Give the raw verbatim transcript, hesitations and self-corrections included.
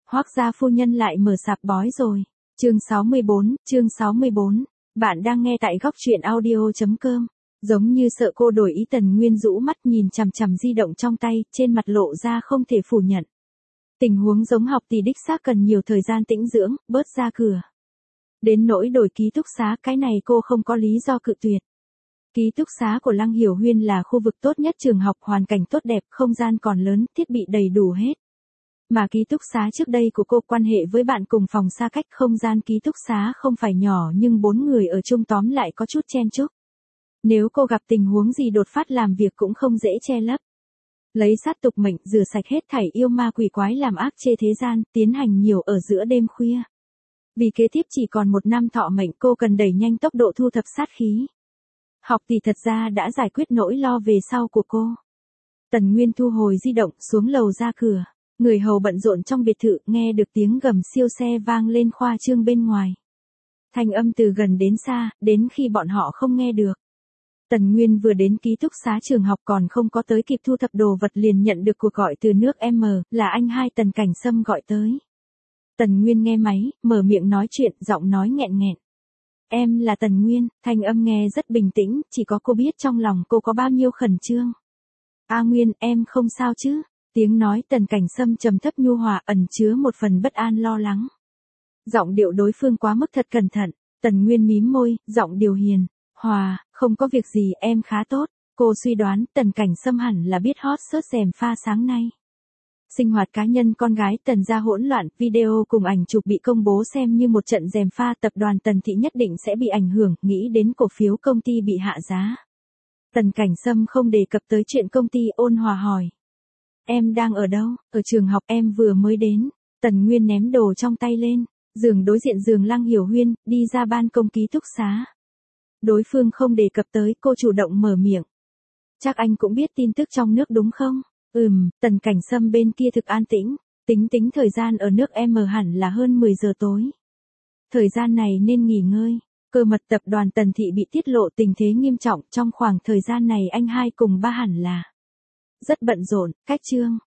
Hoác gia phu nhân lại mở sạp bói rồi. Chương sáu mươi bốn, chương sáu mươi bốn. Bạn đang nghe tại góc truyện audio chấm com. Giống như sợ cô đổi ý, Tần Nguyên rũ mắt nhìn chằm chằm di động trong tay, trên mặt lộ ra không thể phủ nhận. Tình huống giống học thì đích xác cần nhiều thời gian tĩnh dưỡng, bớt ra cửa. Đến nỗi đổi ký túc xá, cái này cô không có lý do cự tuyệt. Ký túc xá của Lăng Hiểu Huyên là khu vực tốt nhất trường học, hoàn cảnh tốt đẹp, không gian còn lớn, thiết bị đầy đủ hết. Mà ký túc xá trước đây của cô quan hệ với bạn cùng phòng xa cách, không gian ký túc xá không phải nhỏ nhưng bốn người ở chung tóm lại có chút chen chúc. Nếu cô gặp tình huống gì đột phát làm việc cũng không dễ che lấp. Lấy sát tục mệnh, rửa sạch hết thảy yêu ma quỷ quái làm ác chê thế gian, tiến hành nhiều ở giữa đêm khuya. Vì kế tiếp chỉ còn một năm thọ mệnh, cô cần đẩy nhanh tốc độ thu thập sát khí. Học thì thật ra đã giải quyết nỗi lo về sau của cô. Tần Nguyên thu hồi di động, xuống lầu ra cửa. Người hầu bận rộn trong biệt thự, nghe được tiếng gầm siêu xe vang lên khoa trương bên ngoài. Thanh âm từ gần đến xa, đến khi bọn họ không nghe được. Tần Nguyên vừa đến ký túc xá trường học, còn không có tới kịp thu thập đồ vật liền nhận được cuộc gọi từ nước M, là anh hai Tần Cảnh Sâm gọi tới. Tần Nguyên nghe máy, mở miệng nói chuyện, giọng nói nghẹn nghẹn. Em là Tần Nguyên, thanh âm nghe rất bình tĩnh, chỉ có cô biết trong lòng cô có bao nhiêu khẩn trương. A Nguyên, em không sao chứ? Tiếng nói Tần Cảnh Sâm trầm thấp nhu hòa, ẩn chứa một phần bất an lo lắng. Giọng điệu đối phương quá mức thật cẩn thận. Tần Nguyên mím môi, giọng điều hiền. Hòa, không có việc gì, em khá tốt. Cô suy đoán Tần Cảnh Sâm hẳn là biết hot search rèm pha sáng nay. Sinh hoạt cá nhân con gái Tần gia hỗn loạn, video cùng ảnh chụp bị công bố xem như một trận rèm pha, tập đoàn Tần thị nhất định sẽ bị ảnh hưởng, nghĩ đến cổ phiếu công ty bị hạ giá. Tần Cảnh Sâm không đề cập tới chuyện công ty, ôn hòa hỏi. Em đang ở đâu? Ở trường học, em vừa mới đến. Tần Nguyên ném đồ trong tay lên. Giường đối diện giường Lăng Hiểu Huyên, đi ra ban công ký túc xá. Đối phương không đề cập tới, cô chủ động mở miệng. Chắc anh cũng biết tin tức trong nước đúng không? Ừm, Tần Cảnh Sâm bên kia thực an tĩnh. Tính tính thời gian ở nước M hẳn là hơn mười giờ tối. Thời gian này nên nghỉ ngơi. Cơ mật tập đoàn Tần thị bị tiết lộ, tình thế nghiêm trọng, trong khoảng thời gian này anh hai cùng ba hẳn là rất bận rộn. Cách chương